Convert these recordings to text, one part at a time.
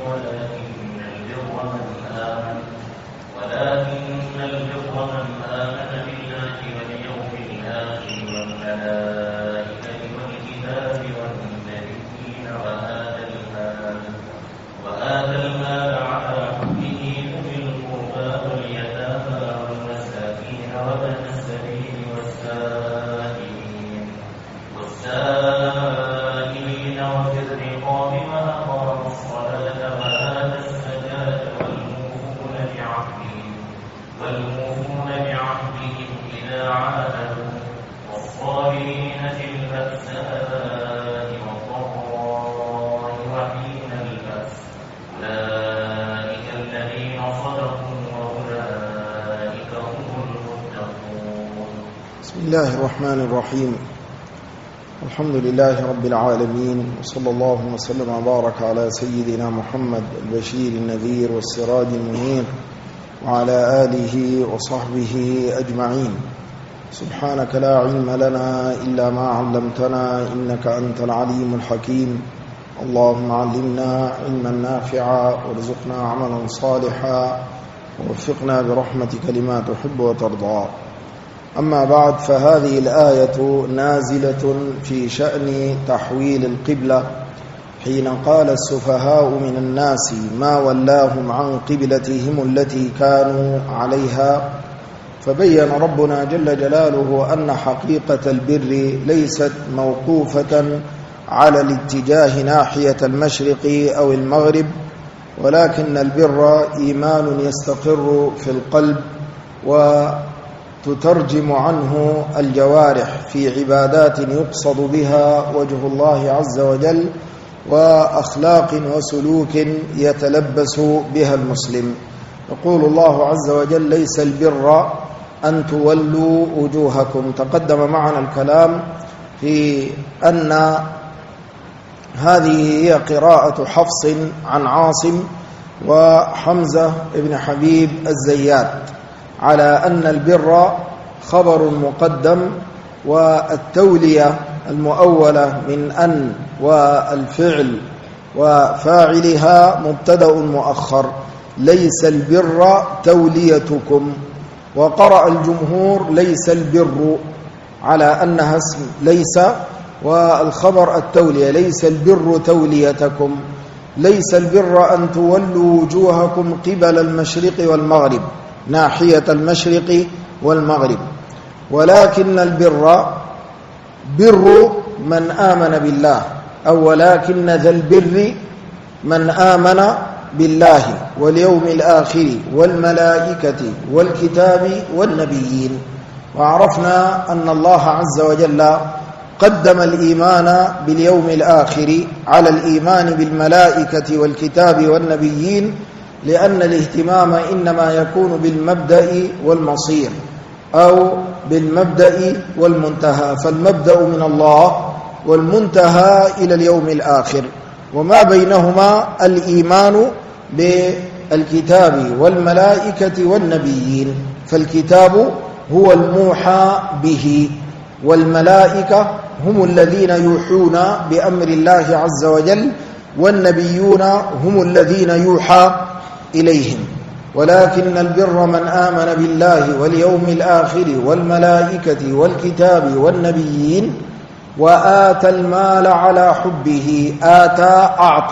ولكن البر من آمن بالله واليوم الآخر والملائكة والكتاب والنبيين وآتى المال على حبه ذوي القربى واليتامى والمساكين وابن السبيل والسائلين وفي الرقاب وأقام الصلاة وآتى الزكاة والموفون بعهدهم إذا عاهدوا والصابرين في البأساء والضراء وحين البأس أولئك الذين صدقوا وأولئك هم المتقون. بسم الله الرحمن الرحيم. الحمد لله رب العالمين، وصلى الله وسلم وبارك على سيدنا محمد البشير النذير والسراج المنير وعلى آله وصحبه أجمعين. سبحانك لا علم لنا إلا ما علمتنا إنك أنت العليم الحكيم. اللهم علمنا علما نافعا وارزقنا عملا صالحا ووفقنا برحمتك لما تحب وترضى. أما بعد، فهذه الآية نازلة في شأن تحويل القبلة، حين قال السفهاء من الناس ما ولاهم عن قبلتهم التي كانوا عليها، فبين ربنا جل جلاله أن حقيقة البر ليست موقوفة على الاتجاه ناحية المشرق أو المغرب، ولكن البر إيمان يستقر في القلب وتترجم عنه الجوارح في عبادات يقصد بها وجه الله عز وجل، وأخلاق وسلوك يتلبس بها المسلم. يقول الله عز وجل: ليس البر أن تولوا وجوهكم. تقدم معنا الكلام في أن هذه هي قراءة حفص عن عاصم وحمزة بن حبيب الزيات، على أن البر خبر مقدم، والتولية المؤولة من أن والفعل وفاعلها مبتدأ مؤخر. ليس البر توليتكم. وقرأ الجمهور ليس البر على أنها اسم ليس، والخبر التولية. ليس البر توليتكم. ليس البر أن تولوا وجوهكم قبل المشرق والمغرب، ناحية المشرق والمغرب، ولكن البر بر من آمن بالله، أو ولكن ذا البر من آمن بالله واليوم الآخر والملائكة والكتاب والنبيين. وعرفنا أن الله عز وجل قدم الإيمان باليوم الآخر على الإيمان بالملائكة والكتاب والنبيين، لأن الاهتمام إنما يكون بالمبدأ والمصير، أو بالمبدأ والمنتهى. فالمبدأ من الله والمنتهى إلى اليوم الآخر، وما بينهما الإيمان بالكتاب والملائكة والنبيين. فالكتاب هو الموحى به، والملائكة هم الذين يوحون بأمر الله عز وجل، والنبيون هم الذين يوحى إليهم. ولكن البر من آمن بالله واليوم الآخر والملائكة والكتاب والنبيين وآتى المال على حبه. آتى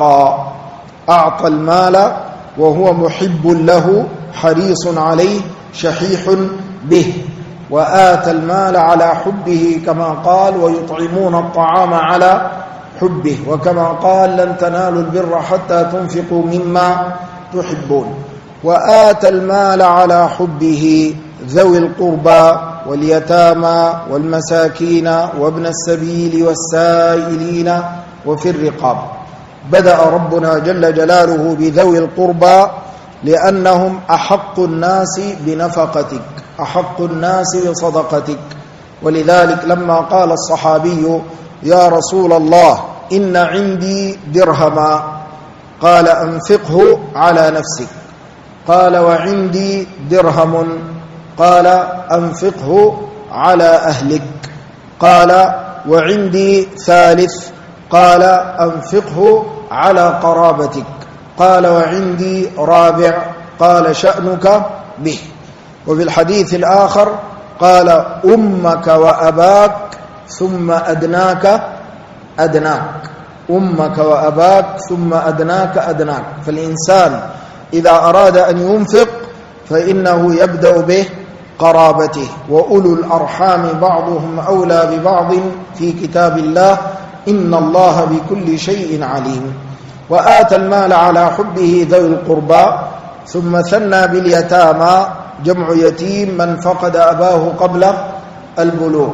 أعطى المال وهو محب له، حريص عليه، شحيح به. وآتى المال على حبه، كما قال: ويطعمون الطعام على حبه، وكما قال: لن تنالوا البر حتى تنفقوا مما تحبون. وآتى المال على حبه ذوي القربى واليتامى والمساكين وابن السبيل والسائلين وفي الرقاب. بدأ ربنا جل جلاله بذوي القربى لأنهم أحق الناس بنفقتك، أحق الناس بصدقتك. ولذلك لما قال الصحابي: يا رسول الله إن عندي درهما، قال: أنفقه على نفسك. قال: وعندي درهم. قال: أنفقه على أهلك. قال: وعندي ثالث. قال: أنفقه على قرابتك. قال وعندي رابع قال شأنك به. وفي الحديث الآخر قال أمك وأباك ثم أدناك أدناك، أمك وأباك ثم أدناك أدناك. فالإنسان إذا أراد أن ينفق فإنه يبدأ به قرابته، وأولو الأرحام بعضهم أولى ببعض في كتاب الله إن الله بكل شيء عليم. وآتى المال على حبه ذوي القربى، ثم ثنى باليتامى جمع يتيم من فقد أباه قبل البلوغ،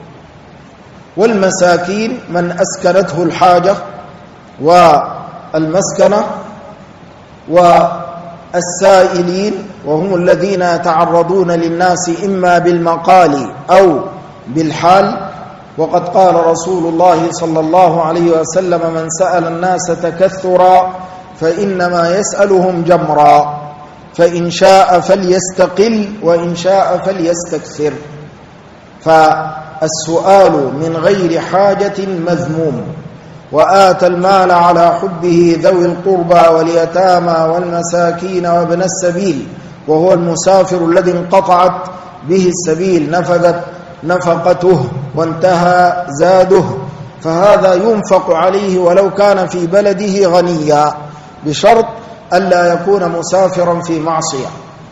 والمساكين من أسكنته الحاجة والمسكنة، والسائلين وهم الذين يتعرضون للناس إما بالمقال أو بالحال. وقد قال رسول الله صلى الله عليه وسلم من سأل الناس تكثرا فإنما يسألهم جمرا، فإن شاء فليستقل وإن شاء فليستكثر. فالسؤال من غير حاجة مذموم. وآتى المال على حبه ذوي القربى واليتامى والمساكين وابن السبيل، وهو المسافر الذي انقطعت به السبيل، نفذت نفقته وانتهى زاده، فهذا ينفق عليه ولو كان في بلده غنيا، بشرط ألا يكون مسافرا في معصية.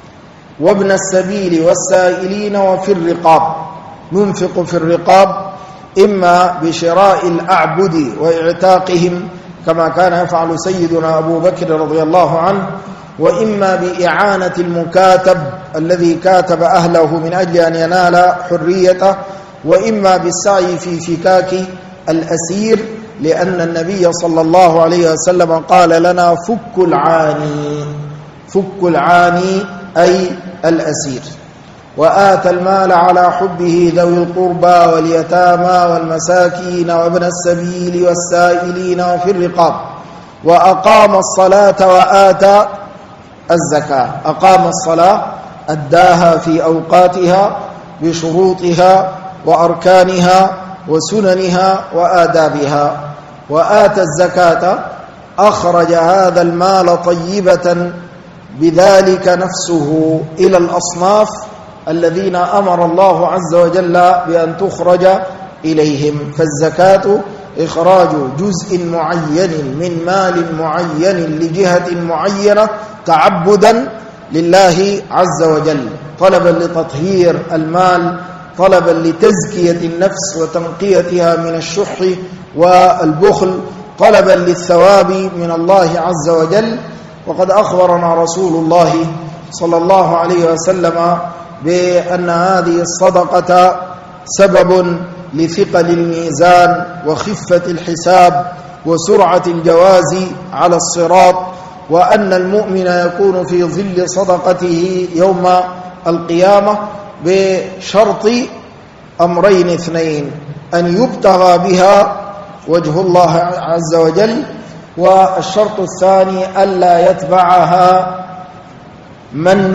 وابن السبيل والسائلين وفي الرقاب، ننفق في الرقاب إما بشراء الأعبد وإعتاقهم كما كان يفعل سيدنا أبو بكر رضي الله عنه، وإما بإعانة المكاتب الذي كاتب أهله من أجل أن ينال حريته، وإما بالسعي في فكاك الأسير، لأن النبي صلى الله عليه وسلم قال لنا فك العاني، فك العاني أي الأسير. وآتى المال على حبه ذوي القربى واليتامى والمساكين وابن السبيل والسائلين وفي الرقاب. وأقام الصلاة وآتى الزكاة، أقام الصلاة أداها في أوقاتها بشروطها وأركانها وسننها وآدابها. وآتى الزكاة أخرج هذا المال طيبة بذلك نفسه إلى الأصناف الذين أمر الله عز وجل بأن تخرج إليهم. فالزكاة إخراج جزء معين من مال معين لجهة معينة تعبدا لله عز وجل، طلبا لتطهير المال، طلبا لتزكية النفس وتنقيتها من الشح والبخل، طلبا للثواب من الله عز وجل. وقد أخبرنا رسول الله صلى الله عليه وسلم بأن هذه الصدقة سبب لثقل الميزان وخفة الحساب وسرعة الجواز على الصراط، وأن المؤمن يكون في ظل صدقته يوم القيامة بشرط أمرين اثنين: أن يبتغى بها وجه الله عز وجل، والشرط الثاني ألا يتبعها من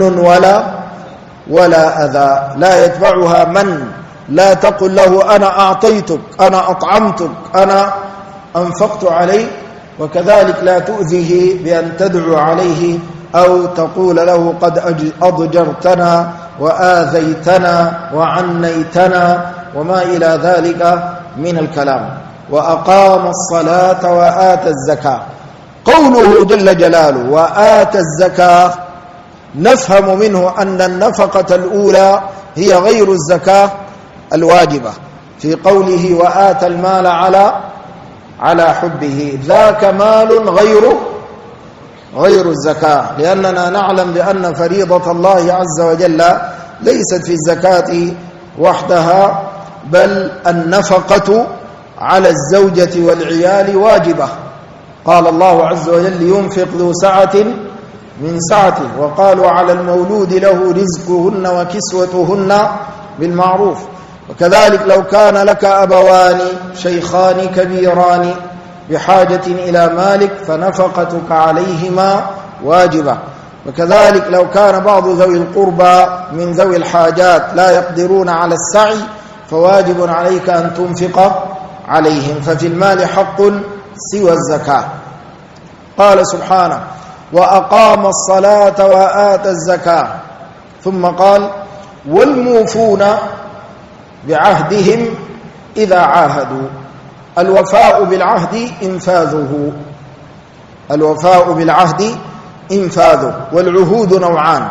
ولا أذى، لا يتبعها من، لا تقل له أنا أعطيتك، أنا أطعمتك، أنا أنفقت عليك، وكذلك لا تؤذيه بأن تدعو عليه أو تقول له قد أضجرتنا وآذيتنا وعنيتنا وما إلى ذلك من الكلام. وأقام الصلاة وآتى الزكاة، قوله جل جلاله وآتى الزكاة نفهم منه أن النفقة الأولى هي غير الزكاة الواجبة، في قوله وآتى المال على حبه، ذاك مال غير الزكاة، لأننا نعلم بأن فريضة الله عز وجل ليست في الزكاة وحدها، بل النفقة على الزوجة والعيال واجبة. قال الله عز وجل ينفق ذو سعة من سعته، وقالوا على المولود له رزقهن وكسوتهن بالمعروف. وكذلك لو كان لك أبوان شيخان كبيران بحاجة إلى مالك فنفقتك عليهما واجبة. وكذلك لو كان بعض ذوي القربى من ذوي الحاجات لا يقدرون على السعي فواجب عليك أن تنفق عليهم. ففي المال حق سوى الزكاة. قال سبحانه وأقام الصلاة وآتى الزكاة. ثم قال والموفون بعهدهم إذا عاهدوا. الوفاء بالعهد إنفاذه، الوفاء بالعهد إنفاذه. والعهود نوعان: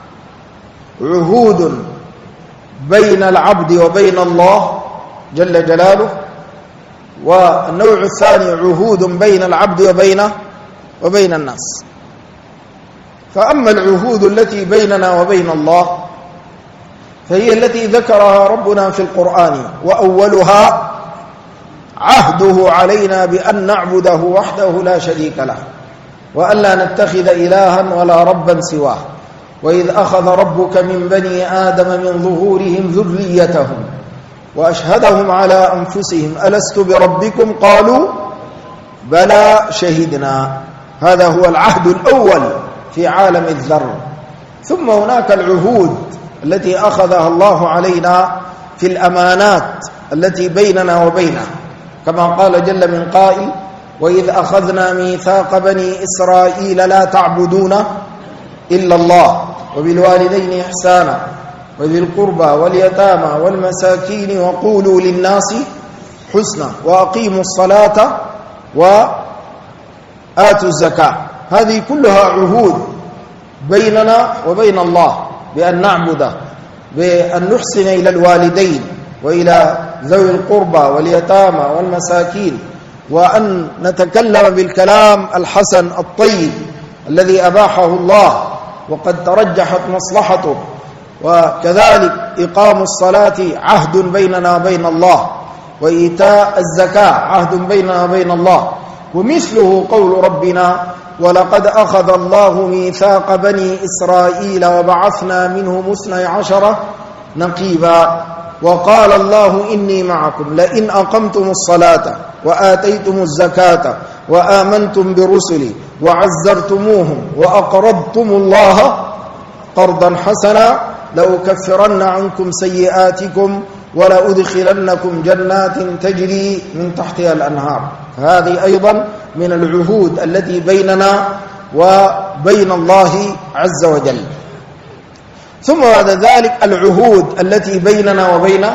عهود بين العبد وبين الله جل جلاله، والنوع الثاني عهود بين العبد وبين الناس. فأما العهود التي بيننا وبين الله فهي التي ذكرها ربنا في القرآن، وأولها عهده علينا بأن نعبده وحده لا شريك له، وأن لا نتخذ إلها ولا ربا سواه. وإذ أخذ ربك من بني آدم من ظهورهم ذريتهم وأشهدهم على أنفسهم ألست بربكم قالوا بلى شهدنا. هذا هو العهد الأول في عالم الذر. ثم هناك العهود التي أخذها الله علينا في الأمانات التي بيننا وبينه، كما قال جل من قائل: وإذ أخذنا ميثاق بني إسرائيل لا تعبدون إلا الله وبالوالدين إحسانا وذي القربى واليتامى والمساكين وقولوا للناس حسنا وأقيموا الصلاة وآتوا الزكاة. هذه كلها عهود بيننا وبين الله بأن نعبده، بأن نحسن إلى الوالدين وإلى ذوي القربى واليتامى والمساكين، وأن نتكلم بالكلام الحسن الطيب الذي أباحه الله وقد ترجحت مصلحته. وكذلك إقام الصلاة عهد بيننا وبين الله، وإيتاء الزكاة عهد بيننا وبين الله. ومثله قول ربنا: ولقد أخذ الله ميثاق بني إسرائيل وبعثنا منهم 12 نقيبا وقال الله إني معكم لئن أقمتم الصلاة وآتيتم الزكاة وآمنتم برسلي وعزرتموهم وأقرضتم الله قرضا حسنا لأكفرن عنكم سيئاتكم ولأدخلنكم جنات تجري من تحتها الأنهار. هذه أيضا من العهود التي بيننا وبين الله عز وجل. ثم بعد ذلك العهود التي بيننا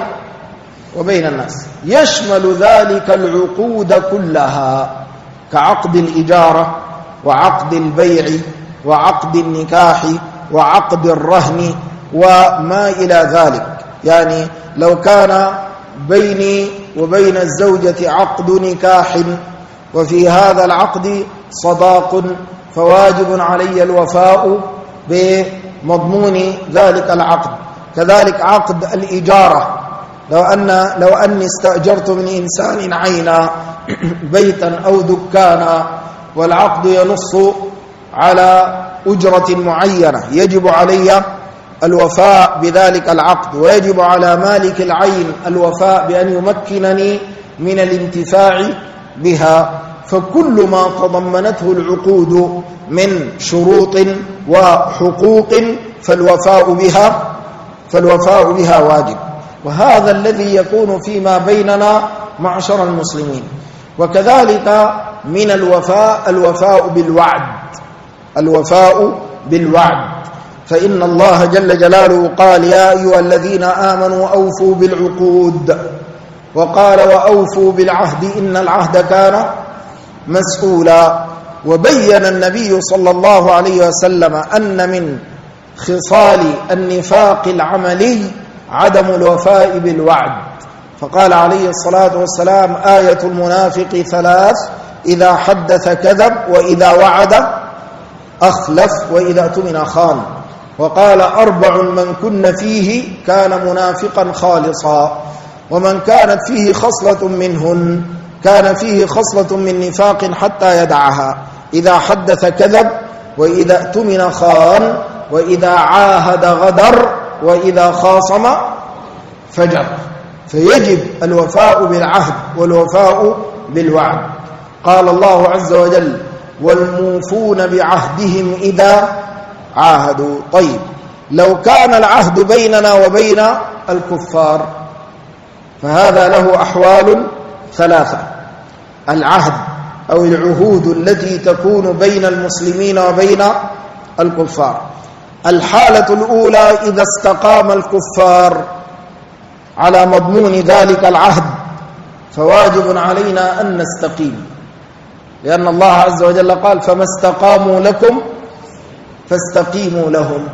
وبين الناس، يشمل ذلك العقود كلها، كعقد الإجارة وعقد البيع وعقد النكاح وعقد الرهن وما إلى ذلك. يعني لو كان بيني وبين الزوجة عقد نكاح وفي هذا العقد صداق، فواجب علي الوفاء بمضمون ذلك العقد. كذلك عقد الإجارة، لو أني استأجرت من إنسان عينا بيتا أو دكانا والعقد ينص على أجرة معينة، يجب علي الوفاء بذلك العقد، ويجب على مالك العين الوفاء بأن يمكنني من الانتفاع بها. فكل ما تضمنته العقود من شروط وحقوق فالوفاء بها واجب. وهذا الذي يكون فيما بيننا معشر المسلمين. وكذلك من الوفاء بالوعد، فإن الله جل جلاله قال: يا أيها الذين آمنوا أوفوا بالعقود، وقال: وأوفوا بالعهد إن العهد كان مسؤولا. وبين النبي صلى الله عليه وسلم أن من خصال النفاق العملي عدم الوفاء بالوعد، فقال عليه الصلاة والسلام: آية المنافق 3: إذا حدث كذب وإذا وعد أخلف وإذا اؤتمن خان. وقال: 4 من كن فيه كان منافقا خالصا. ومن كانت فيه خصلة منهن كان فيه خصلة من نفاق حتى يدعها: إذا حدث كذب وإذا اؤتمن خان وإذا عاهد غدر وإذا خاصم فجر. فيجب الوفاء بالعهد والوفاء بالوعد. قال الله عز وجل: والموفون بعهدهم إذا عاهدوا. طيب، لو كان العهد بيننا وبين الكفار فهذا له أحوال 3: العهد أو العهود التي تكون بين المسلمين وبين الكفار. الحالة الأولى إذا استقام الكفار على مضمون ذلك العهد فواجب علينا أن نستقيم، لأن الله عز وجل قال فما استقاموا لكم فاستقيموا لهم.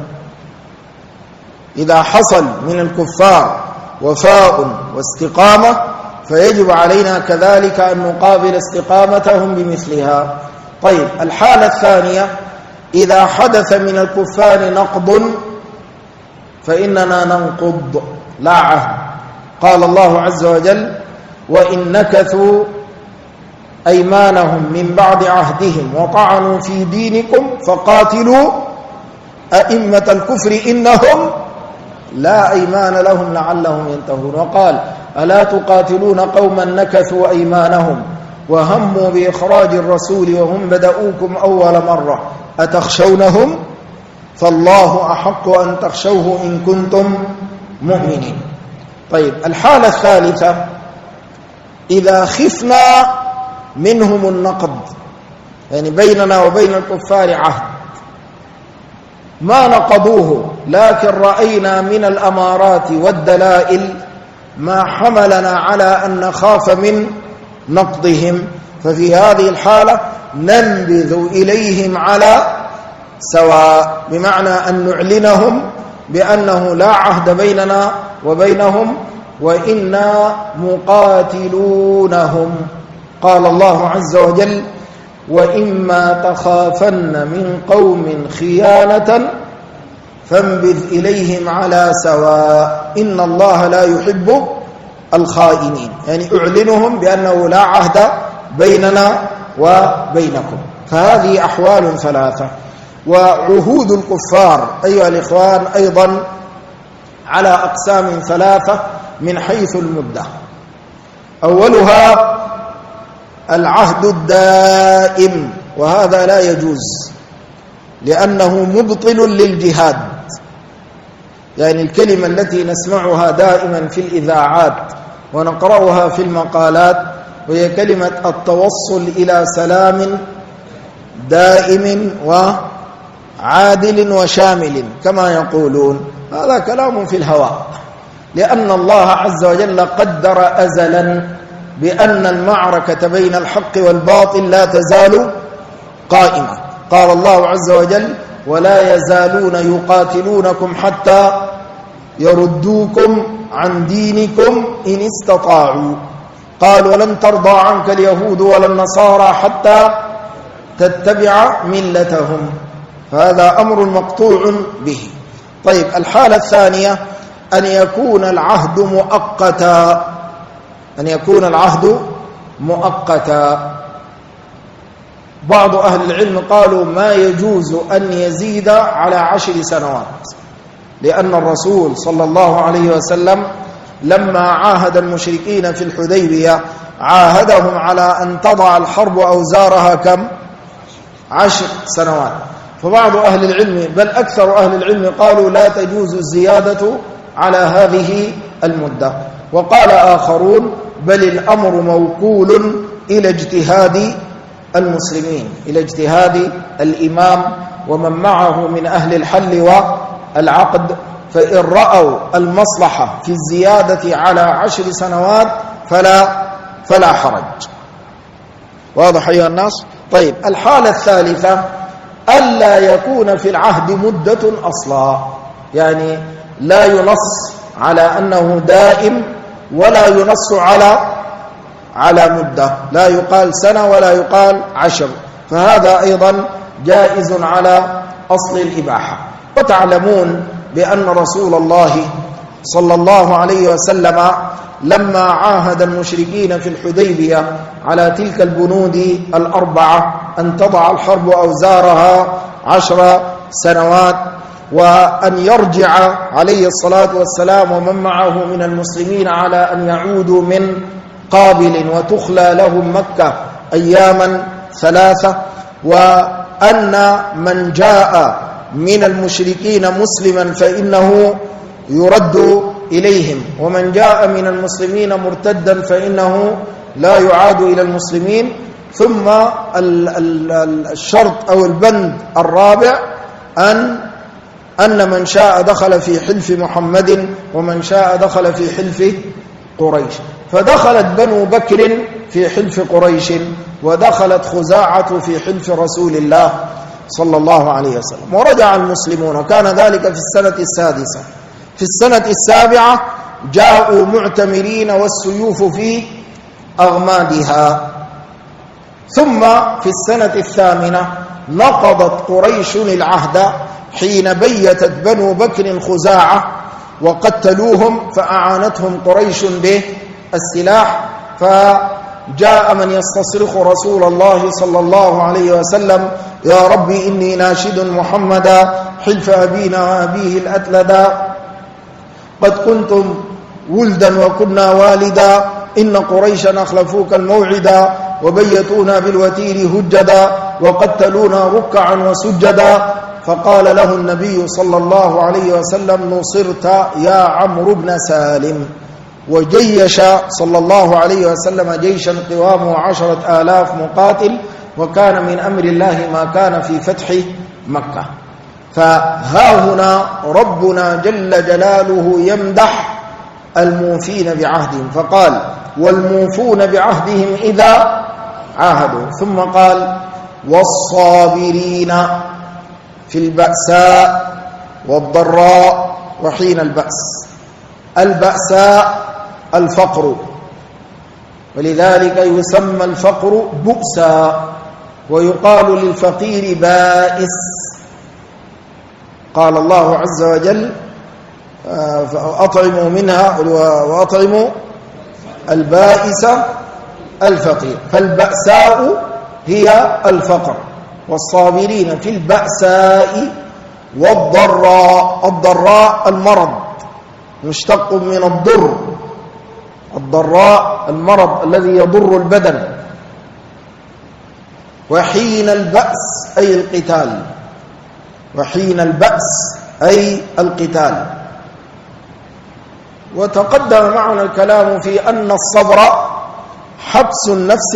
إذا حصل من الكفار وفاء واستقامة فيجب علينا كذلك أن نقابل استقامتهم بمثلها. طيب، الحالة الثانية إذا حدث من الكفار نقض فإننا ننقض لا عهد. قال الله عز وجل وإن نكثوا أيمانهم من بعد عهدهم وطعنوا في دينكم فقاتلوا أئمة الكفر إنهم لا أيمان لهم لعلهم ينتهون. وقال ألا تقاتلون قوما نكثوا أيمانهم وهموا بإخراج الرسول وهم بدؤوكم أول مرة أتخشونهم فالله أحق أن تخشوه إن كنتم مؤمنين. طيب، الحالة الثالثة إذا خفنا منهم النقض، يعني بيننا وبين الكفار عهد ما نقضوه، لكن رأينا من الأمارات والدلائل ما حملنا على أن نخاف من نقضهم، ففي هذه الحالة ننبذ إليهم على سواء، بمعنى أن نعلنهم بأنه لا عهد بيننا وبينهم وإنا مقاتلونهم. قال الله عز وجل وإما تخافن من قوم خيانة فانبذ إليهم على سواء إن الله لا يحب الخائنين، يعني أعلنهم بأنه لا عهد بيننا وبينكم. فهذه أحوال ثلاثة. وعهود الكفار أيها الإخوان أيضا على أقسام ثلاثة من حيث المدة. أولها العهد الدائم، وهذا لا يجوز لأنه مبطل للجهاد، يعني الكلمة التي نسمعها دائما في الإذاعات ونقرأها في المقالات وهي كلمة التوصل إلى سلام دائم وعادل وشامل كما يقولون، هذا كلام في الهواء، لأن الله عز وجل قدر أزلا بأن المعركة بين الحق والباطل لا تزال قائمة. قال الله عز وجل ولا يزالون يقاتلونكم حتى يردوكم عن دينكم إن استطاعوا. قال ولن ترضى عنك اليهود ولا النصارى حتى تتبع ملتهم، فهذا أمر مقطوع به. طيب، الحالة الثانية أن يكون العهد مؤقتا، أن يكون العهد مؤقتا. بعض أهل العلم قالوا ما يجوز أن يزيد على 10 سنوات، لأن الرسول صلى الله عليه وسلم لما عاهد المشركين في الحديبية عاهدهم على أن تضع الحرب أوزارها كم؟ 10 سنوات. فبعض أهل العلم بل أكثر أهل العلم قالوا لا تجوز الزيادة على هذه المدة، وقال آخرون بل الأمر موكول إلى اجتهاد المسلمين، إلى اجتهاد الإمام ومن معه من أهل الحل والعقد، فإن رأوا المصلحة في الزيادة على 10 سنوات فلا حرج. واضح أيها الناس؟ طيب، الحالة الثالثة ألا يكون في العهد مدة أصلا، يعني لا ينص على أنه دائم ولا ينص على مدة، لا يقال سنة ولا يقال 10، فهذا أيضا جائز على أصل الإباحة. وتعلمون بأن رسول الله صلى الله عليه وسلم لما عاهد المشركين في الحديبية على تلك البنود 4 أن تضع الحرب أوزارها 10 سنوات، وأن يرجع عليه الصلاة والسلام ومن معه من المسلمين على أن يعودوا من قابل وتخلى لهم مكة أياما 3، وأن من جاء من المشركين مسلما فإنه يرد إليهم، ومن جاء من المسلمين مرتدا فإنه لا يعاد إلى المسلمين. ثم الشرط أو البند الرابع أن من شاء دخل في حلف محمد ومن شاء دخل في حلف قريش. فدخلت بنو بكر في حلف قريش، ودخلت خزاعة في حلف رسول الله صلى الله عليه وسلم، ورجع المسلمون، وكان ذلك في السنة السادسة. في السنة السابعة جاءوا معتمرين والسيوف في أغمادها. ثم في السنة الثامنة نقضت قريش العهد حين بيتت بنو بكر خزاعة وقتلوهم، فأعانتهم قريش بالسلاح، فجاء من يستصرخ رسول الله صلى الله عليه وسلم: يا ربي إني ناشد محمدا حلف أبينا وأبيه الأتلدا، قد كنتم ولدا وكنا والدا، إن قريشا أخلفوك الموعدا، وبيتونا بالوتير هجدا، وقتلونا ركعا وسجدا. فقال له النبي صلى الله عليه وسلم: نصرت يا عمرو بن سالم. وجيش صلى الله عليه وسلم جيشا قوامه 10,000 مقاتل، وكان من أمر الله ما كان في فتح مكة. فها هنا ربنا جل جلاله يمدح الموفين بعهدهم، فقال: والموفون بعهدهم إذا عاهدوا، ثم قال: والصابرين في البأساء والضراء وحين البأس. البأساء الفقر، ولذلك يسمى الفقر بؤسا، ويقال للفقير بائس. قال الله عز وجل: فأطعموا منها وأطعموا البائس الفقير. فالبأساء هي الفقر، والصابرين في البأساء والضراء. الضراء المرض مشتق من الضر، الضراء المرض الذي يضر البدن. وحين البأس أي القتال، وحين البأس أي القتال. وتقدم معنا الكلام في أن الصبر حبس النفس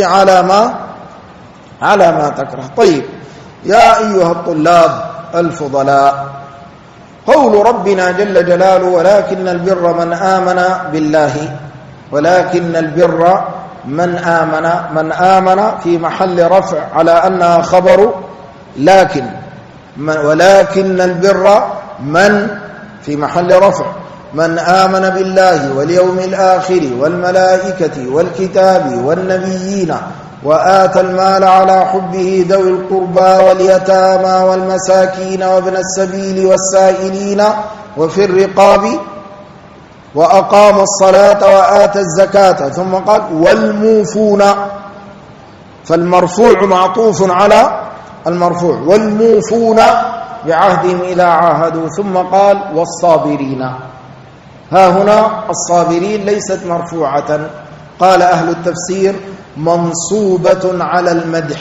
على ما تكره. طيب يا أيها الطلاب الفضلاء، قول ربنا جل جلاله: ولكن البر من آمن بالله. ولكن البر من آمن في محل رفع على أنها خبر لكن، ولكن البر من في محل رفع، من آمن بالله واليوم الآخر والملائكة والكتاب والنبيين وآتى المال على حبه ذوي القربى واليتامى والمساكين وابن السبيل والسائلين وفي الرقاب وأقام الصلاة وآتى الزكاة. ثم قال: والموفون، فالمرفوع معطوف على المرفوع، والموفون بعهدهم إذا عاهدوا. ثم قال: والصابرين. ها هنا الصابرين ليست مرفوعة، قال أهل التفسير: منصوبة على المدح،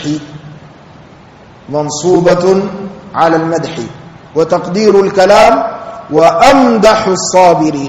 منصوبة على المدح. وتقدير الكلام: وأمدح الصابرين،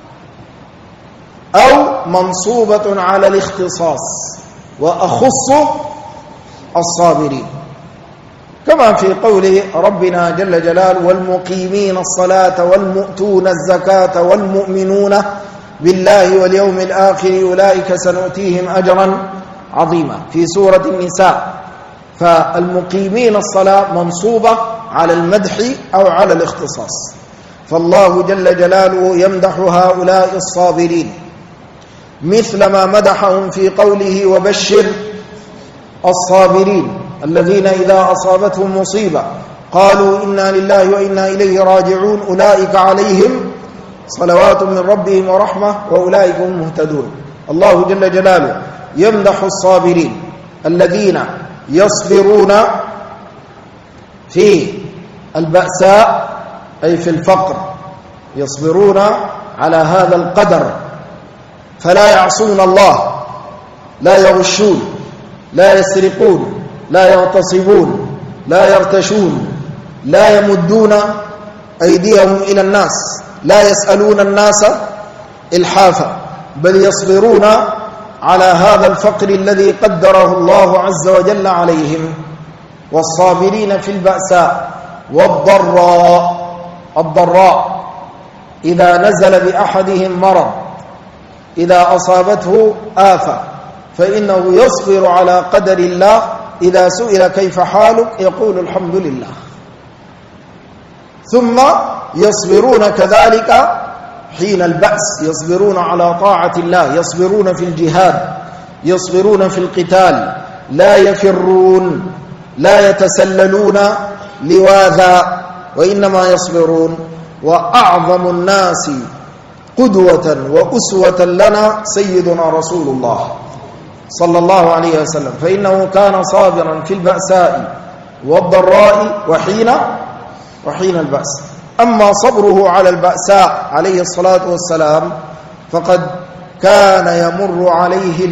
أو منصوبة على الاختصاص، وأخص الصابرين، كما في قول ربنا جل جلاله: والمقيمين الصلاة والمؤتون الزكاة والمؤمنون بالله واليوم الآخر أولئك سنؤتيهم أجرا عظيما، في سورة النساء. فالمقيمين الصلاة منصوبة على المدح أو على الاختصاص. فالله جل جلاله يمدح هؤلاء الصابرين مثل ما مدحهم في قوله: وبشر الصابرين الذين إذا أصابتهم مصيبة قالوا إنا لله وإنا إليه راجعون أولئك عليهم صلوات من ربهم ورحمة وأولئك هم المهتدون. الله جل جلاله يمدح الصابرين الذين يصبرون في البأساء أي في الفقر، يصبرون على هذا القدر، فلا يعصون الله، لا يغشون، لا يسرقون، لا يغتصبون، لا يرتشون، لا يمدون أيديهم إلى الناس، لا يسألون الناس إلحافا، بل يصبرون على هذا الفقر الذي قدره الله عز وجل عليهم، والصابرين في البأساء والضراء إذا نزل بأحدهم مرض، إذا أصابته آفة فإنه يصبر على قدر الله. إذا سئل كيف حالك يقول الحمد لله. ثم يصبرون كذلك حين البأس، يصبرون على طاعة الله، يصبرون في الجهاد، يصبرون في القتال، لا يفرون، لا يتسللون لواذا، وإنما يصبرون. وأعظم الناس قدوة وأسوة لنا سيدنا رسول الله صلى الله عليه وسلم، فإنه كان صابرا في البأساء والضراء وحين البأس. أما صبره على البأساء عليه الصلاة والسلام فقد كان يمر عليه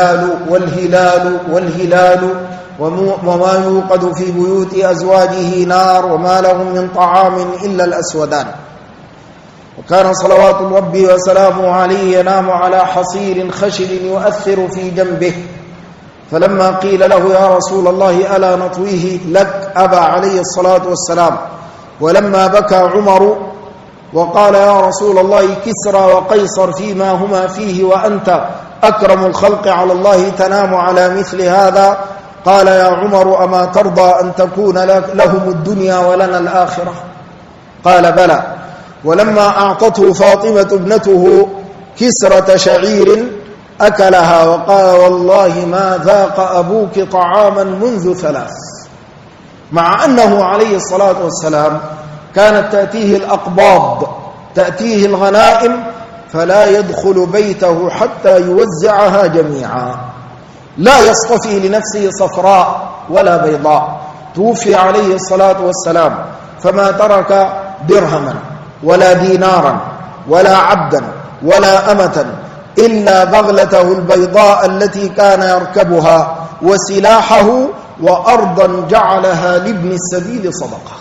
الهلال وما يوقد في بيوت أزواجه نار وما لهم من طعام إلا الأسودان. وكان صلوات ربي وسلامه عليه ينام على حصير خشب يؤثر في جنبه، فلما قيل له يا رسول الله ألا نطويه لك أبى عليه الصلاة والسلام. ولما بكى عمر وقال يا رسول الله كسرى وقيصر فيما هما فيه وأنت أكرم الخلق على الله تنام على مثل هذا، قال يا عمر أما ترضى أن تكون لهم الدنيا ولنا الآخرة؟ قال بلى. ولما أعطته فاطمة ابنته كسرة شعير أكلها وقال والله ما ذاق أبوك طعاما منذ 3، مع أنه عليه الصلاة والسلام كانت تأتيه الأقباض، تأتيه الغنائم، فلا يدخل بيته حتى يوزعها جميعا، لا يصطفي لنفسه صفراء ولا بيضاء. توفي عليه الصلاة والسلام فما ترك درهما ولا دينارا ولا عبدا ولا أمة إلا بغلته البيضاء التي كان يركبها وسلاحه، وأرضا جعلها لابن السبيل صدقة.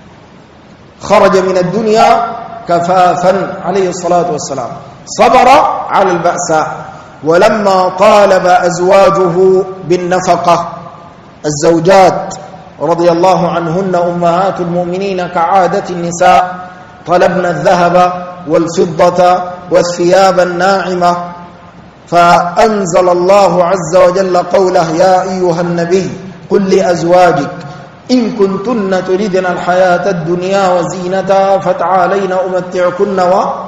خرج من الدنيا كفافا عليه الصلاة والسلام، صبر على البأساء. ولما طالب أزواجه بالنفقة، الزوجات رضي الله عنهن أمهات المؤمنين كعادة النساء، طلبن الذهب والفضة والثياب الناعمة، فأنزل الله عز وجل قوله يا أيها النبي قل لأزواجك إن كنتن تردن الحياة الدنيا وزينتها فتعالين أمتعكن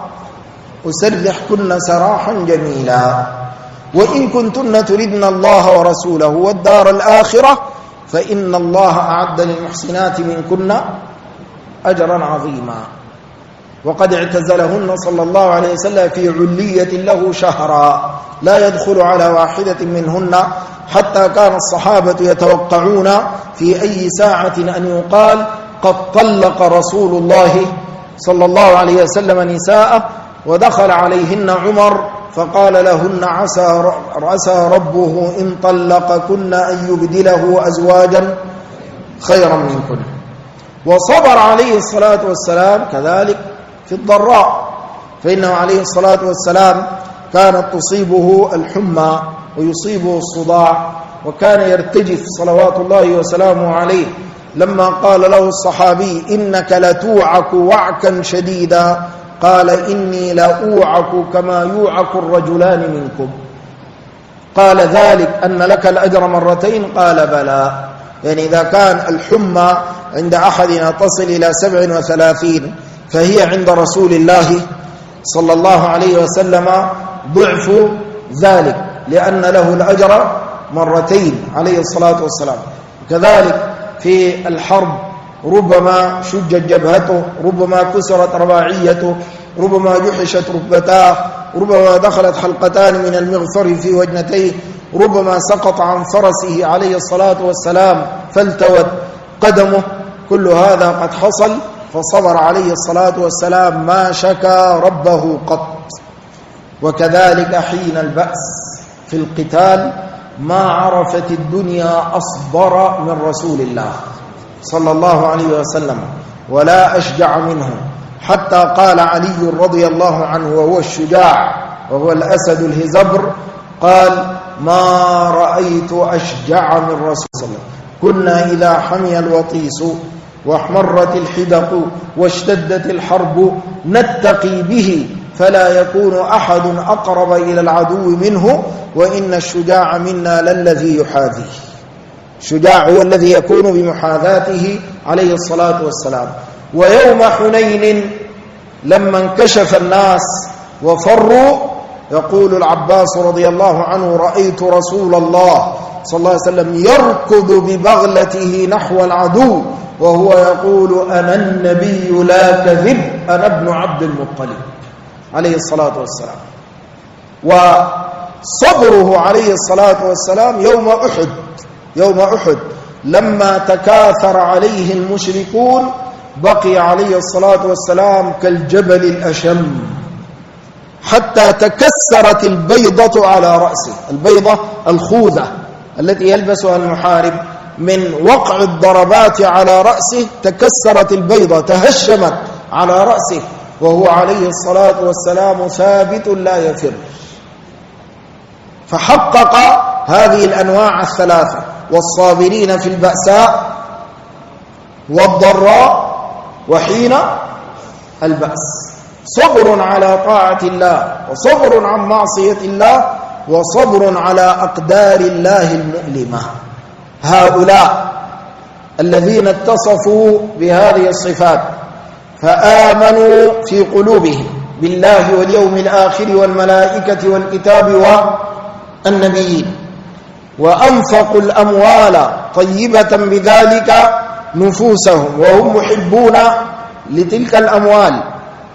وأسرحكن سراحا جميلا، وإن كنتن تردن الله ورسوله والدار الآخرة فإن الله أعد للمحسنات منكن أجرا عظيما. وقد اعتزلهن صلى الله عليه وسلم في علية له شهرا لا يدخل على واحدة منهن، حتى كان الصحابة يتوقعون في أي ساعة أن يقال قد طلق رسول الله صلى الله عليه وسلم نساءه. ودخل عليهن عمر فقال لهن عسى ربه إن طلقكن أن يبدله أزواجا خيرا منكن. وصبر عليه الصلاة والسلام كذلك في الضراء، فإنه عليه الصلاة والسلام كانت تصيبه الحمى ويصيبه الصداع، وكان يرتجف صلوات الله وسلامه عليه. لما قال له الصحابي إنك لتوعك وعكا شديدا قال إني لأوعك كما يوعك الرجلان منكم. قال ذلك أن لك الأجر مرتين؟ قال بلى. يعني إذا كان الحمى عند أحدنا تصل إلى 37 فهي عند رسول الله صلى الله عليه وسلم ضعف ذلك، لأن له الأجر مرتين عليه الصلاة والسلام. كذلك في الحرب ربما شجت جبهته، ربما كسرت رباعيته، ربما جحشت ركبتاه، ربما دخلت حلقتان من المغفر في وجنتيه، ربما سقط عن فرسه عليه الصلاة والسلام فالتوت قدمه. كل هذا قد حصل، فصبر عليه الصلاة والسلام ما شكى ربه قط. وكذلك حين البأس في القتال ما عرفت الدنيا أصبر من رسول الله صلى الله عليه وسلم ولا أشجع منه، حتى قال علي رضي الله عنه وهو الشجاع وهو الأسد الهزبر قال: ما رأيت أشجع من رسول صلى الله عليه وسلم. كنا إذا حمي الوطيس واحمرت الحدق واشتدت الحرب نتقي به فلا يكون أحد أقرب إلى العدو منه، وإن الشجاع منا للذي يحاذيه. الشجاع هو الذي يكون بمحاذاته عليه الصلاة والسلام. ويوم حنين لما انكشف الناس وفروا، يقول العباس رضي الله عنه: رأيت رسول الله صلى الله عليه وسلم يركض ببغلته نحو العدو وهو يقول: أنا النبي لا كذب، أنا ابن عبد المطلب عليه الصلاة والسلام. وصبره عليه الصلاة والسلام يوم أحد لما تكاثر عليه المشركون بقي عليه الصلاة والسلام كالجبل الأشم، حتى تكسرت البيضة على رأسه. البيضة الخوذة التي يلبسها المحارب، من وقع الضربات على رأسه تكسرت البيضة، تهشمت على رأسه، وهو عليه الصلاة والسلام ثابت لا يفر. فحقق هذه الأنواع الثلاثة: والصابرين في البأساء والضراء وحين البأس. صبر على طاعة الله، وصبر عن معصية الله، وصبر على أقدار الله المؤلمة. هؤلاء الذين اتصفوا بهذه الصفات فآمنوا في قلوبهم بالله واليوم الآخر والملائكة والكتاب والنبيين، وأنفقوا الأموال طيبة بذلك نفوسهم وهم محبون لتلك الأموال،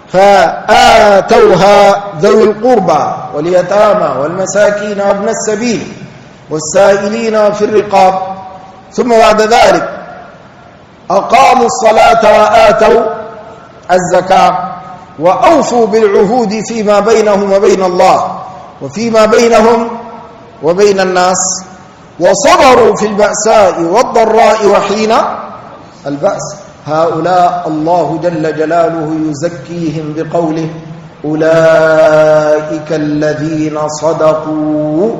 فآتوها ذوي القربى واليتامى والمساكين وابن السبيل والسائلين وفي الرقاب. ثم بعد ذلك أقاموا الصلاة وآتوا الزكاة، وأوفوا بالعهود فيما بينهم وبين الله وفيما بينهم وبين الناس، وصبروا في البأساء والضراء وحين البأس. هؤلاء الله جل جلاله يزكيهم بقوله: أولئك الذين صدقوا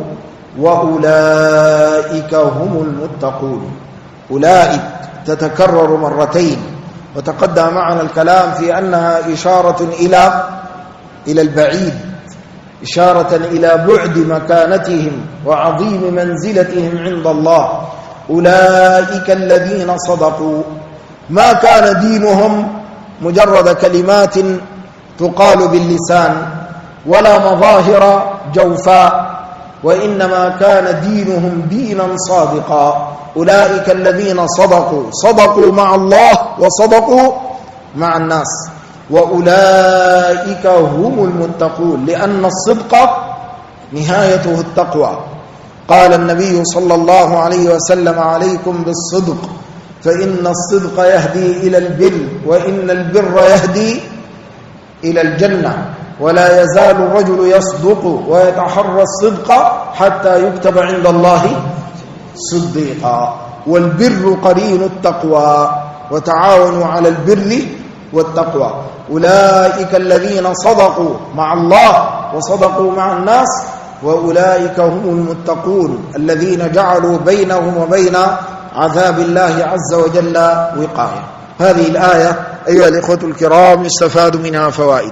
وأولئك هم المتقون. أولئك تتكرر مرتين، وتقدم معنا الكلام في أنها إشارة إلى البعيد، إشارة إلى بعد مكانتهم وعظيم منزلتهم عند الله. أولئك الذين صدقوا، ما كان دينهم مجرد كلمات تقال باللسان ولا مظاهر جوفاء، وإنما كان دينهم دينا صادقا. أولئك الذين صدقوا مع الله وصدقوا مع الناس، وأولئك هم المتقون، لأن الصدق نهايته التقوى. قال النبي صلى الله عليه وسلم: عليكم بالصدق فإن الصدق يهدي إلى البر، وإن البر يهدي إلى الجنة، ولا يزال الرجل يصدق ويتحرى الصدق حتى يكتب عند الله صديقا. والبر قرين التقوى، وتعاونوا على البر والتقوى. أولئك الذين صدقوا مع الله وصدقوا مع الناس، وأولئك هم المتقون الذين جعلوا بينهم وبين عذاب الله عز وجل وقاية. هذه الآية أيها الإخوة الكرام يستفاد منها فوائد.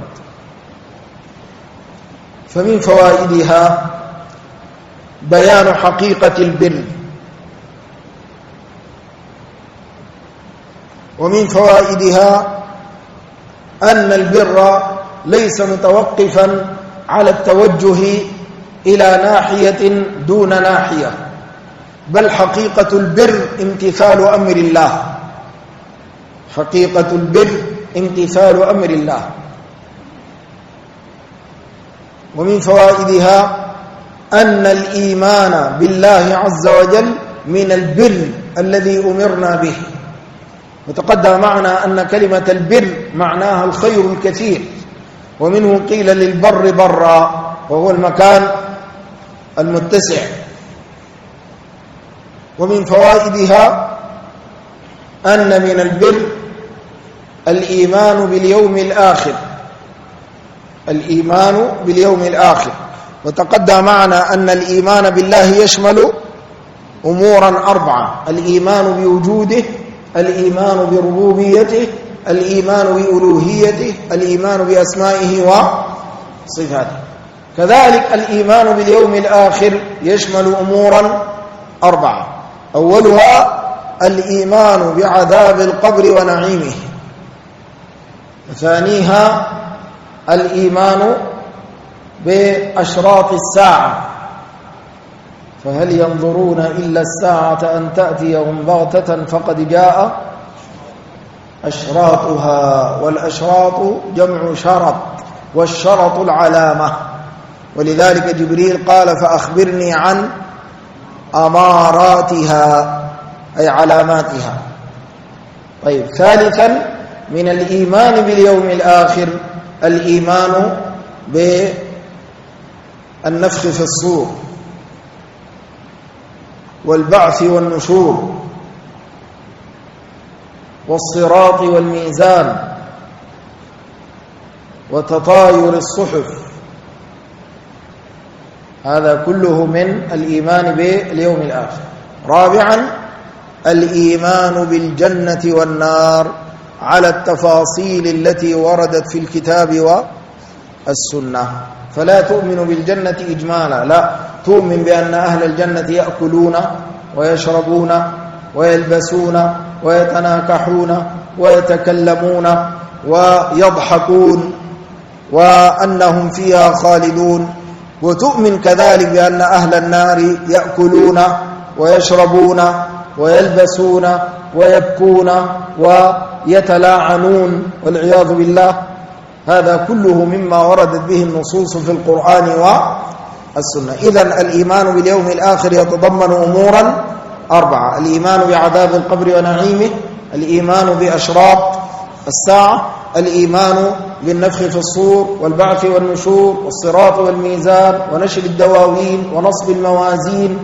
فمن فوائدها بيان حقيقة البر، ومن فوائدها أن البر ليس متوقفا على التوجه إلى ناحية دون ناحية، بل حقيقة البر امتثال أمر الله. حقيقة البر امتثال أمر الله. ومن فوائدها أن الإيمان بالله عز وجل من البر الذي أمرنا به. وتقدم معنا أن كلمة البر معناها الخير الكثير، ومنه قيل للبر برا، وهو المكان المتسع. ومن فوائدها أن من البر الإيمان باليوم الآخر، الإيمان باليوم الآخر. وتقدم معنا أن الإيمان بالله يشمل أمورا 4: الإيمان بوجوده، الإيمان بربوبيته، الإيمان بألوهيته، الإيمان بأسمائه وصفاته. كذلك الإيمان باليوم الآخر يشمل أمورا 4: أولها الإيمان بعذاب القبر ونعيمه، وثانيها الإيمان بأشراط الساعة، فهل ينظرون إلا الساعة أن تأتيهم بغتة فقد جاء أشراطها، والأشراط جمع شرط، والشرط العلامة، ولذلك جبريل قال فأخبرني عن أماراتها أي علاماتها. طيب، ثالثا من الإيمان باليوم الآخر الإيمان بالنفخ في الصور والبعث والنشور والصراط والميزان وتطاير الصحف، هذا كله من الإيمان باليوم الآخر. رابعا الإيمان بالجنة والنار على التفاصيل التي وردت في الكتاب والسنة، فلا تؤمن بالجنة إجمالا، لا، تؤمن بأن أهل الجنة يأكلون ويشربون ويلبسون ويتناكحون ويتكلمون ويضحكون وأنهم فيها خالدون. وتؤمن كذلك بأن أهل النار يأكلون ويشربون ويلبسون ويبكون ويتلاعنون والعياذ بالله. هذا كله مما وردت به النصوص في القرآن والسنة. إذن الإيمان باليوم الآخر يتضمن أمورا 4: الإيمان بعذاب القبر ونعيمه، الإيمان بأشراط الساعة، الإيمان بالنفخ في الصور والبعث والنشور والصراط والميزان ونشر الدواوين ونصب الموازين،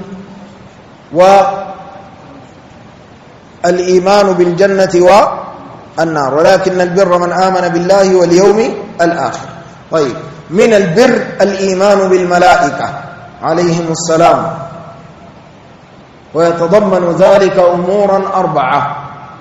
والإيمان بالجنة والنار. ولكن البر من آمن بالله واليوم الآخر. طيب، من البر الإيمان بالملائكة عليهم السلام، ويتضمن ذلك أمورا 4: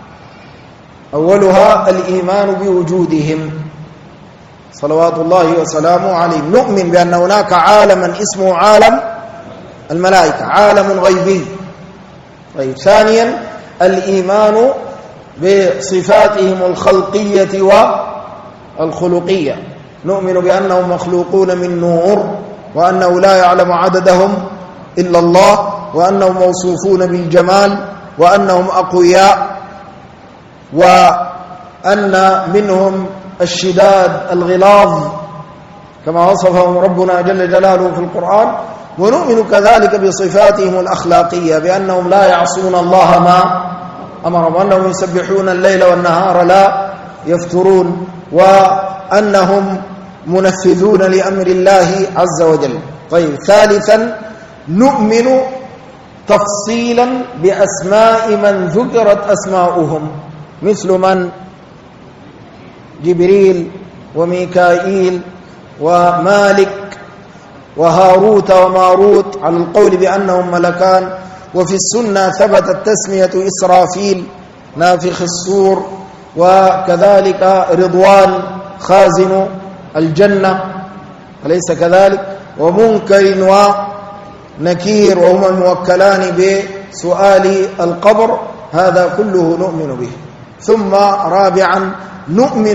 أولها الإيمان بوجودهم صلوات الله وسلامه عليهم، نؤمن بأن هناك عالما اسمه عالم الملائكة، عالم غيبي. طيب، ثانيا الإيمان بصفاتهم الخلقية والخلقية، نؤمن بأنهم مخلوقون من نور، وأنه لا يعلم عددهم إلا الله، وأنهم موصوفون بالجمال، وأنهم أقوياء، وأن منهم الشداد الغلاظ كما وصفهم ربنا جل جلاله في القرآن. ونؤمن كذلك بصفاتهم الأخلاقية، بأنهم لا يعصون الله ما أمرهم، وأنهم يسبحون الليل والنهار لا يفترون، وأنهم منفذون لأمر الله عز وجل. طيب، ثالثا نؤمن تفصيلا بأسماء من ذكرت أسماؤهم، مثل من؟ جبريل وميكائيل ومالك وهاروت وماروت، على القول بأنهم ملكان. وفي السنة ثبتت تسمية إسرافيل نافخ الصور، وكذلك رضوان خازن الجنة، أليس كذلك؟ ومنكر ونكير، وهما الموكلان بسؤال القبر، هذا كله نؤمن به. ثم رابعا نؤمن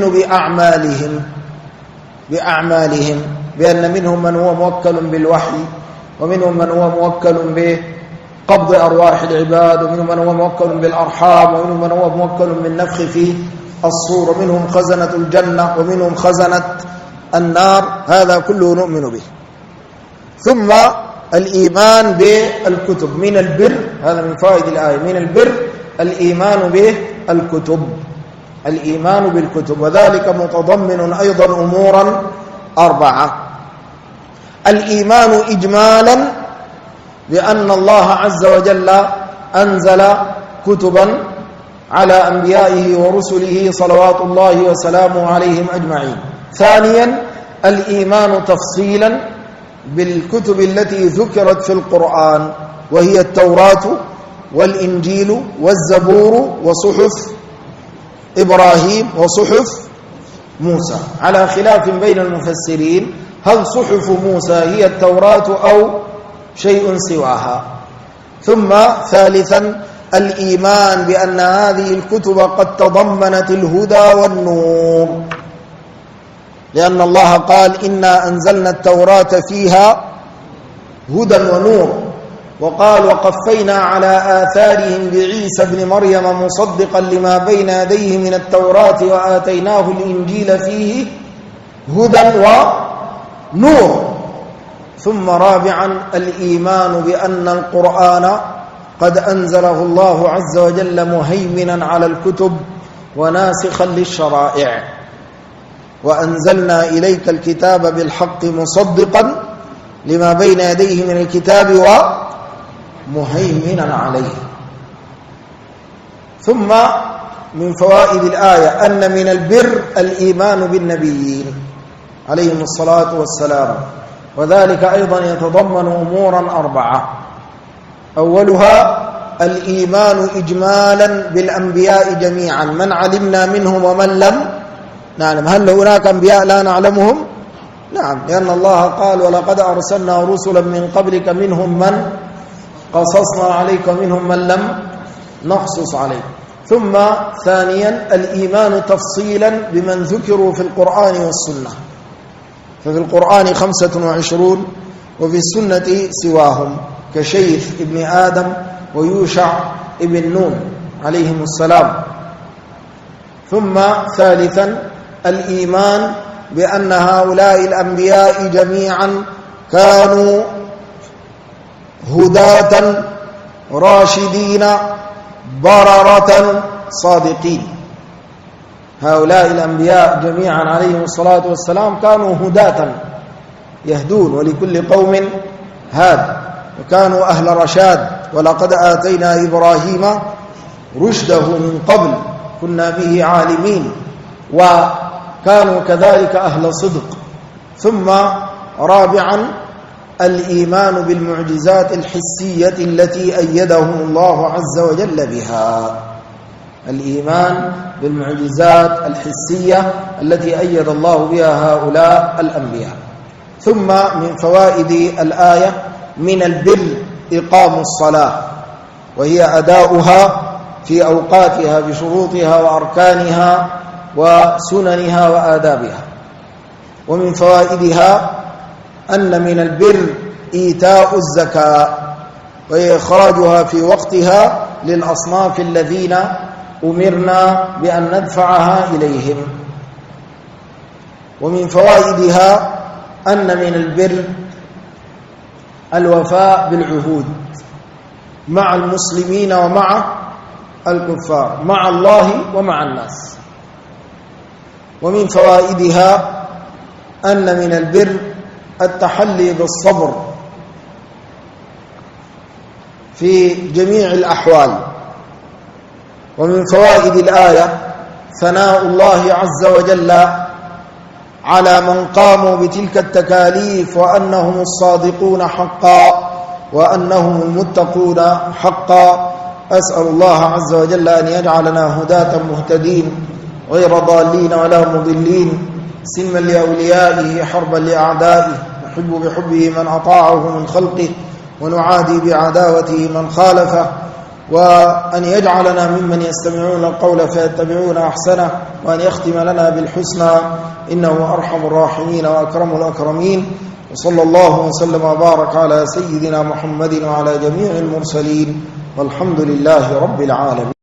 بأعمالهم، بأن منهم من هو موكل بالوحي، ومنهم من هو موكل بقبض أرواح العباد، ومنهم من هو موكل بالأرحام، ومنهم من هو موكل بالنفخ في الصور، ومنهم خزنة الجنة ومنهم خزنة النار، هذا كله نؤمن به. ثم الإيمان بالكتب، من البر، هذا من فوائد الآية، من البر الإيمان بالكتب، الإيمان بالكتب، وذلك متضمن أيضا أمورا 4: الإيمان إجمالا بأن الله عز وجل أنزل كتبا على أنبيائه ورسله صلوات الله وسلامه عليهم أجمعين. ثانيا الإيمان تفصيلا بالكتب التي ذكرت في القرآن، وهي التوراة والإنجيل والزبور وصحف إبراهيم وصحف موسى، على خلاف بين المفسرين هل صحف موسى هي التوراة أو شيء سواها. ثم ثالثا الإيمان بأن هذه الكتب قد تضمنت الهدى والنور، لأن الله قال إنا أنزلنا التوراة فيها هدى ونور، وقال وقفينا على آثارهم بعيسى ابن مريم مصدقا لما بين يديه من التوراة وآتيناه الإنجيل فيه هدى ونور. ثم رابعا الإيمان بأن القرآن قد أنزله الله عز وجل مهيمنا على الكتب وناسخا للشرائع، وأنزلنا إليك الكتاب بالحق مصدقا لما بين يديه من الكتاب ومهيمنا عليه. ثم من فوائد الآية أن من البر الإيمان بالنبيين عليهم الصلاة والسلام، وذلك أيضا يتضمن أمورا أربعة. أولها الإيمان إجمالا بالأنبياء جميعا، من علمنا منهم ومن لم نعلم. هل هناك أنبياء لا نعلمهم؟ نعم، لأن الله قال ولقد أرسلنا رسلا من قبلك منهم من قصصنا عليك ومنهم من لم نقصص عليك. ثم ثانيا الإيمان تفصيلا بمن ذكروا في القرآن والسنة، ففي القرآن 25 وفي السنة سواهم، كشيخ ابن آدم ويوشع ابن نون عليهم السلام. ثم ثالثا الإيمان بأن هؤلاء الأنبياء جميعا كانوا هداة راشدين بررة صادقين. هؤلاء الأنبياء جميعا عليهم الصلاة والسلام كانوا هداة يهدون، ولكل قوم هاد، وكانوا أهل رشاد. ولقد آتينا إبراهيم رشده من قبل كنا به عالمين، وكانوا كذلك أهل صدق. ثم رابعا الإيمان بالمعجزات الحسية التي أيدهم الله عز وجل بها، الإيمان بالمعجزات الحسية التي أيد الله بها هؤلاء الأنبياء. ثم من فوائد الآية من البر إقام الصلاة، وهي أداؤها في أوقاتها بشروطها وأركانها وسننها وآدابها. ومن فوائدها أن من البر إيتاء الزكاة، وهي إخراجها في وقتها للأصناف الذين أمرنا بأن ندفعها إليهم. ومن فوائدها أن من البر الوفاء بالعهود مع المسلمين ومع الكفار، مع الله ومع الناس. ومن فوائدها أن من البر التحلي بالصبر في جميع الأحوال. ومن فوائد الآية ثناء الله عز وجل على من قاموا بتلك التكاليف، وأنهم الصادقون حقا وأنهم المتقون حقا. أسأل الله عز وجل أن يجعلنا هداة مهتدين غير ضالين ولا مضلين، سلما لأوليائه حربا لأعدائه، نحب بحبه من أطاعه من خلقه ونعادي بعداوته من خالفه، وأن يجعلنا ممن يستمعون القول فيتبعون أحسنه، وأن يختم لنا بالحسنى إنه أرحم الراحمين وأكرم الأكرمين. وصلى الله وسلم وبارك على سيدنا محمد وعلى جميع المرسلين، والحمد لله رب العالمين.